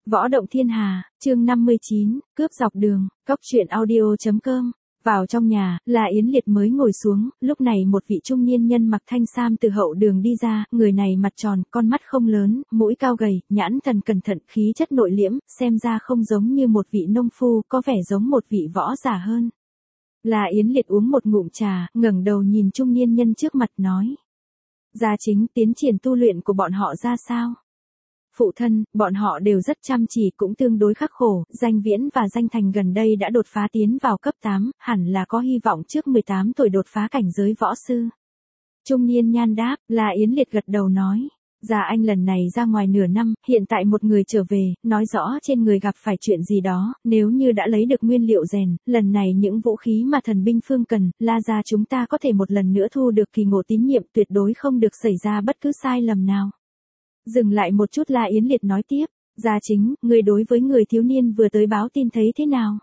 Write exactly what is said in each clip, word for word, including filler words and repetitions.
Võ động thiên hà, chương năm mươi chín, cướp dọc đường, cóc truyện audio.com. Vào trong nhà, La Yến Liệt mới ngồi xuống, lúc này một vị trung niên nhân mặc thanh sam từ hậu đường đi ra, người này mặt tròn, con mắt không lớn, mũi cao gầy, nhãn thần cẩn thận, khí chất nội liễm, xem ra không giống như một vị nông phu, có vẻ giống một vị võ giả hơn. La Yến Liệt uống một ngụm trà, ngẩng đầu nhìn trung niên nhân trước mặt nói. Gia chính, tiến triển tu luyện của bọn họ ra sao? Phụ thân, bọn họ đều rất chăm chỉ cũng tương đối khắc khổ, Danh Viễn và Danh Thành gần đây đã đột phá tiến vào cấp tám, hẳn là có hy vọng trước mười tám tuổi đột phá cảnh giới võ sư. Trung niên nhan đáp, La Yến Liệt gật đầu nói. Gia anh lần này ra ngoài nửa năm, hiện tại một người trở về, nói rõ trên người gặp phải chuyện gì đó, nếu như đã lấy được nguyên liệu rèn, lần này những vũ khí mà thần binh phương cần, La gia chúng ta có thể một lần nữa thu được kỳ ngộ tín nhiệm, tuyệt đối không được xảy ra bất cứ sai lầm nào. Dừng lại một chút, La Yến Liệt nói tiếp, Gia chính, người đối với người thiếu niên vừa tới báo tin thấy thế nào?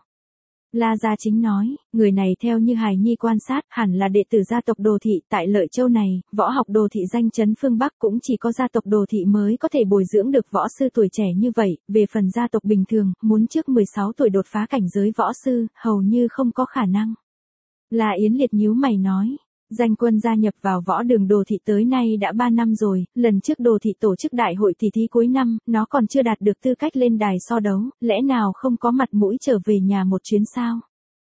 La Gia chính nói, người này theo như Hải Nhi quan sát, hẳn là đệ tử gia tộc Đồ Thị, tại Lợi Châu này, võ học Đồ Thị danh chấn phương Bắc, cũng chỉ có gia tộc Đồ Thị mới có thể bồi dưỡng được võ sư tuổi trẻ như vậy, về phần gia tộc bình thường, muốn trước mười sáu tuổi đột phá cảnh giới võ sư, hầu như không có khả năng. La Yến Liệt nhíu mày nói. Danh Quân gia nhập vào võ đường Đồ Thị tới nay đã ba năm rồi, lần trước Đồ Thị tổ chức đại hội tỷ thí cuối năm, nó còn chưa đạt được tư cách lên đài so đấu, lẽ nào không có mặt mũi trở về nhà một chuyến sao?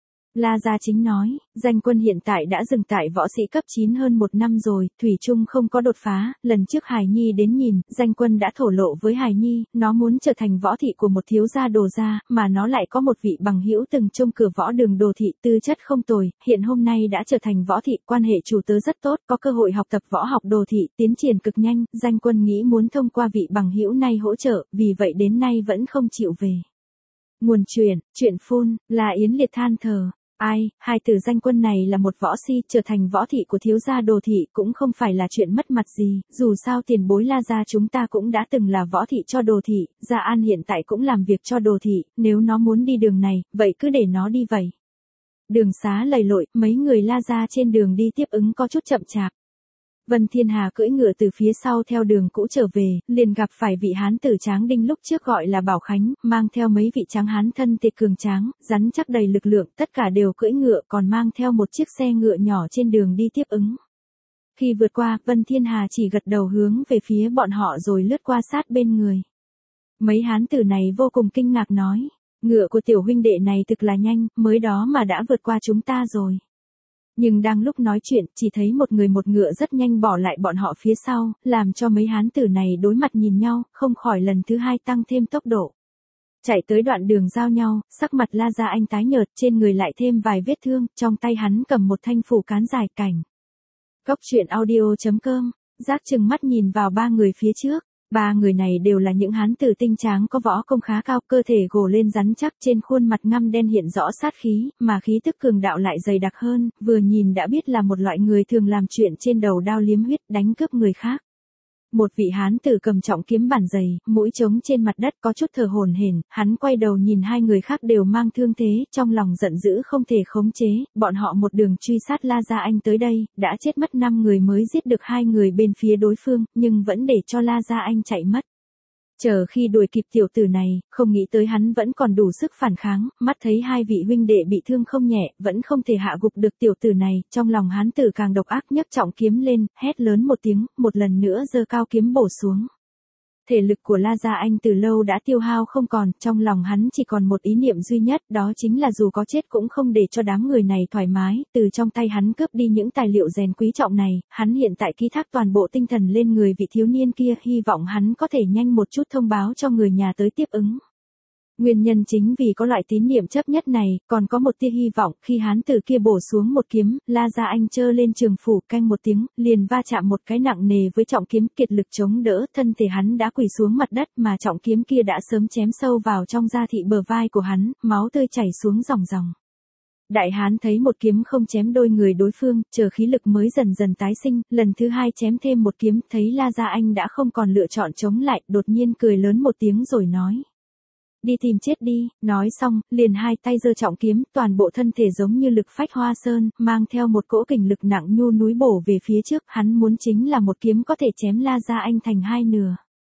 La Gia chính nói, Danh Quân hiện tại đã dừng tại võ sĩ cấp chín hơn một năm rồi, thủy chung không có đột phá, lần trước Hải Nhi đến nhìn, Danh Quân đã thổ lộ với Hải Nhi, nó muốn trở thành võ thị của một thiếu gia Đồ gia, mà nó lại có một vị bằng hữu từng trông cửa võ đường Đồ Thị, tư chất không tồi, hiện hôm nay đã trở thành võ thị, quan hệ chủ tớ rất tốt, có cơ hội học tập võ học Đồ Thị, tiến triển cực nhanh, Danh Quân nghĩ muốn thông qua vị bằng hữu này hỗ trợ, vì vậy đến nay vẫn không chịu về. Nguồn truyền, chuyện phun, La Yến Liệt than thở. Ai, hai tử Danh Quân này là một võ si, trở thành võ thị của thiếu gia Đồ Thị cũng không phải là chuyện mất mặt gì, dù sao tiền bối La gia chúng ta cũng đã từng là võ thị cho Đồ Thị, Gia An hiện tại cũng làm việc cho Đồ Thị, nếu nó muốn đi đường này, vậy cứ để nó đi vậy. Đường xá lầy lội, mấy người La gia trên đường đi tiếp ứng có chút chậm chạp. Vân Thiên Hà cưỡi ngựa từ phía sau theo đường cũ trở về, liền gặp phải vị hán tử Tráng Đinh lúc trước gọi là Bảo Khánh, mang theo mấy vị tráng hán thân thể cường tráng, rắn chắc đầy lực lượng, tất cả đều cưỡi ngựa, còn mang theo một chiếc xe ngựa nhỏ trên đường đi tiếp ứng. Khi vượt qua, Vân Thiên Hà chỉ gật đầu hướng về phía bọn họ rồi lướt qua sát bên người. Mấy hán tử này vô cùng kinh ngạc nói, ngựa của tiểu huynh đệ này thực là nhanh, mới đó mà đã vượt qua chúng ta rồi. Nhưng đang lúc nói chuyện, chỉ thấy một người một ngựa rất nhanh bỏ lại bọn họ phía sau, làm cho mấy hán tử này đối mặt nhìn nhau, không khỏi lần thứ hai tăng thêm tốc độ. Chạy tới đoạn đường giao nhau, sắc mặt La Gia Anh tái nhợt, trên người lại thêm vài vết thương, trong tay hắn cầm một thanh phủ cán dài cảnh. Cóc truyện audio.com, Giác chừng mắt nhìn vào ba người phía trước. Ba người này đều là những hán tử tinh tráng có võ công khá cao, cơ thể gồ lên rắn chắc, trên khuôn mặt ngăm đen hiện rõ sát khí, mà khí tức cường đạo lại dày đặc hơn, vừa nhìn đã biết là một loại người thường làm chuyện trên đầu đao liếm huyết, đánh cướp người khác. Một vị hán tử cầm trọng kiếm bản dày, mũi trống trên mặt đất có chút thở hổn hển, hắn quay đầu nhìn hai người khác đều mang thương thế, trong lòng giận dữ không thể khống chế, bọn họ một đường truy sát La Gia Anh tới đây, đã chết mất năm người mới giết được hai người bên phía đối phương, nhưng vẫn để cho La Gia Anh chạy mất. Chờ khi đuổi kịp tiểu tử này, không nghĩ tới hắn vẫn còn đủ sức phản kháng, mắt thấy hai vị huynh đệ bị thương không nhẹ, vẫn không thể hạ gục được tiểu tử này, trong lòng hắn tử càng độc ác, nhấc trọng kiếm lên, hét lớn một tiếng, một lần nữa giơ cao kiếm bổ xuống. Thể lực của La Gia Anh từ lâu đã tiêu hao không còn, trong lòng hắn chỉ còn một ý niệm duy nhất, đó chính là dù có chết cũng không để cho đám người này thoải mái, từ trong tay hắn cướp đi những tài liệu rèn quý trọng này, hắn hiện tại ký thác toàn bộ tinh thần lên người vị thiếu niên kia, hy vọng hắn có thể nhanh một chút thông báo cho người nhà tới tiếp ứng. Nguyên nhân chính vì có loại tín niệm chấp nhất này, còn có một tia hy vọng, khi hán tử kia bổ xuống một kiếm, La Gia Anh chơ lên trường phủ, canh một tiếng, liền va chạm một cái nặng nề với trọng kiếm, kiệt lực chống đỡ, thân thể hắn đã quỳ xuống mặt đất, mà trọng kiếm kia đã sớm chém sâu vào trong da thịt bờ vai của hắn, máu tươi chảy xuống ròng ròng. Đại hán thấy một kiếm không chém đôi người đối phương, chờ khí lực mới dần dần tái sinh, lần thứ hai chém thêm một kiếm, thấy La Gia Anh đã không còn lựa chọn chống lại, đột nhiên cười lớn một tiếng rồi nói. Đi tìm chết đi, nói xong, liền hai tay giơ trọng kiếm, toàn bộ thân thể giống như lực phách hoa sơn, mang theo một cỗ kình lực nặng nhu núi bổ về phía trước, hắn muốn chính là một kiếm có thể chém La Gia Anh thành hai nửa.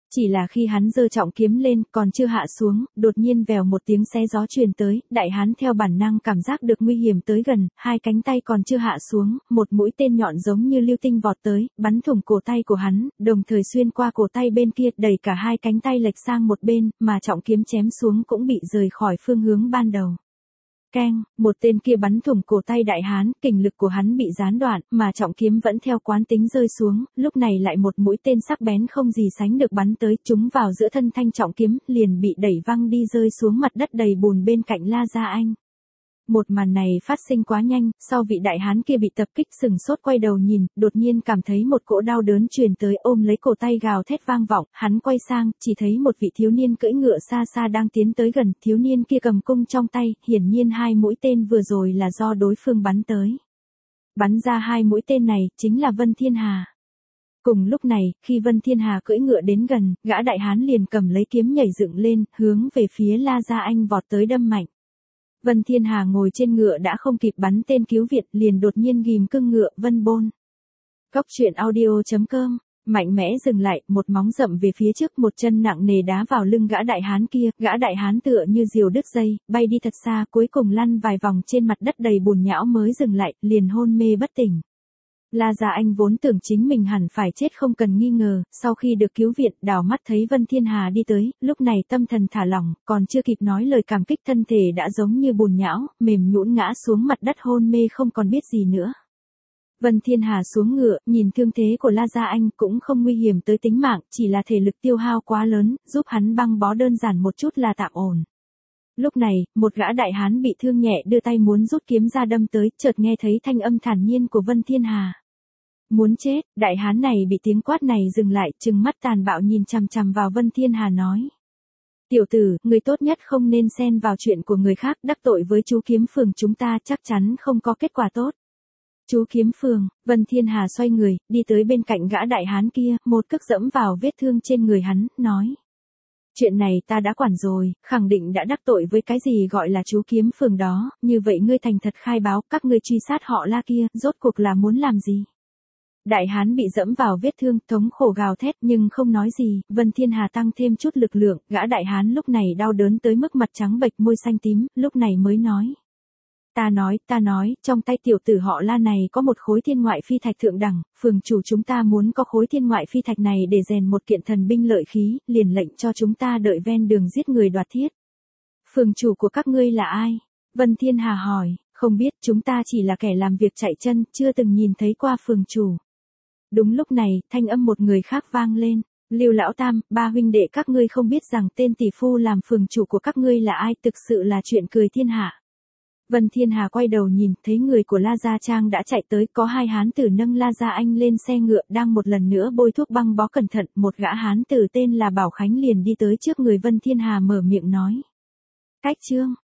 Chỉ là khi hắn giơ trọng kiếm lên, còn chưa hạ xuống, đột nhiên vèo một tiếng xé gió truyền tới, đại hán theo bản năng cảm giác được nguy hiểm tới gần, hai cánh tay còn chưa hạ xuống, một mũi tên nhọn giống như lưu tinh vọt tới, bắn thủng cổ tay của hắn, đồng thời xuyên qua cổ tay bên kia, đẩy cả hai cánh tay lệch sang một bên, mà trọng kiếm chém xuống cũng bị rời khỏi phương hướng ban đầu. Keng, một tên kia bắn thủng cổ tay đại hán, kình lực của hắn bị gián đoạn, mà trọng kiếm vẫn theo quán tính rơi xuống, lúc này lại một mũi tên sắc bén không gì sánh được bắn tới, trúng vào giữa thân thanh trọng kiếm, liền bị đẩy văng đi rơi xuống mặt đất đầy bùn bên cạnh La Gia Anh. Một màn này phát sinh quá nhanh, sau vị đại hán kia bị tập kích sừng sốt quay đầu nhìn, đột nhiên cảm thấy một cỗ đau đớn truyền tới, ôm lấy cổ tay gào thét vang vọng, hắn quay sang, chỉ thấy một vị thiếu niên cưỡi ngựa xa xa đang tiến tới gần, thiếu niên kia cầm cung trong tay, hiển nhiên hai mũi tên vừa rồi là do đối phương bắn tới. Bắn ra hai mũi tên này, chính là Vân Thiên Hà. Cùng lúc này, khi Vân Thiên Hà cưỡi ngựa đến gần, gã đại hán liền cầm lấy kiếm nhảy dựng lên, hướng về phía La Gia Anh vọt tới đâm mạnh. Vân Thiên Hà ngồi trên ngựa đã không kịp bắn tên cứu viện, liền đột nhiên ghim cưng ngựa, Vân Bôn. Cóc truyện audio chấm com, mạnh mẽ dừng lại, một móng dậm về phía trước, một chân nặng nề đá vào lưng gã đại hán kia, gã đại hán tựa như diều đứt dây, bay đi thật xa, cuối cùng lăn vài vòng trên mặt đất đầy bùn nhão mới dừng lại, liền hôn mê bất tỉnh. La Gia Anh vốn tưởng chính mình hẳn phải chết không cần nghi ngờ, sau khi được cứu viện, đảo mắt thấy Vân Thiên Hà đi tới, lúc này tâm thần thả lỏng, còn chưa kịp nói lời cảm kích thân thể đã giống như bùn nhão, mềm nhũn ngã xuống mặt đất hôn mê không còn biết gì nữa. Vân Thiên Hà xuống ngựa, nhìn thương thế của La Gia Anh cũng không nguy hiểm tới tính mạng, chỉ là thể lực tiêu hao quá lớn, giúp hắn băng bó đơn giản một chút là tạm ổn. Lúc này, một gã đại hán bị thương nhẹ đưa tay muốn rút kiếm ra đâm tới, chợt nghe thấy thanh âm thản nhiên của Vân Thiên Hà. Muốn chết, đại hán này bị tiếng quát này dừng lại, trừng mắt tàn bạo nhìn chằm chằm vào Vân Thiên Hà nói. Tiểu tử, người tốt nhất không nên xen vào chuyện của người khác, đắc tội với chú Kiếm Phường chúng ta chắc chắn không có kết quả tốt. Chú Kiếm Phường, Vân Thiên Hà xoay người, đi tới bên cạnh gã đại hán kia, một cước dẫm vào vết thương trên người hắn, nói. Chuyện này ta đã quản rồi, khẳng định đã đắc tội với cái gì gọi là chú Kiếm Phường đó, như vậy ngươi thành thật khai báo, các ngươi truy sát họ La kia, rốt cuộc là muốn làm gì? Đại hán bị dẫm vào vết thương, thống khổ gào thét nhưng không nói gì, Vân Thiên Hà tăng thêm chút lực lượng, gã đại hán lúc này đau đớn tới mức mặt trắng bệch môi xanh tím, lúc này mới nói. Ta nói, ta nói, trong tay tiểu tử họ La này có một khối thiên ngoại phi thạch thượng đẳng, phường chủ chúng ta muốn có khối thiên ngoại phi thạch này để rèn một kiện thần binh lợi khí, liền lệnh cho chúng ta đợi ven đường giết người đoạt thiết. Phường chủ của các ngươi là ai? Vân Thiên Hà hỏi, không biết, chúng ta chỉ là kẻ làm việc chạy chân, chưa từng nhìn thấy qua phường chủ. Đúng lúc này, thanh âm một người khác vang lên. Lưu lão tam, ba huynh đệ các ngươi không biết rằng tên tỷ phu làm phường chủ của các ngươi là ai, thực sự là chuyện cười thiên hạ. Vân Thiên Hà quay đầu nhìn, thấy người của La Gia Trang đã chạy tới, có hai hán tử nâng La Gia Anh lên xe ngựa, đang một lần nữa bôi thuốc băng bó cẩn thận, một gã hán tử tên là Bảo Khánh liền đi tới trước người Vân Thiên Hà mở miệng nói. Cách trương,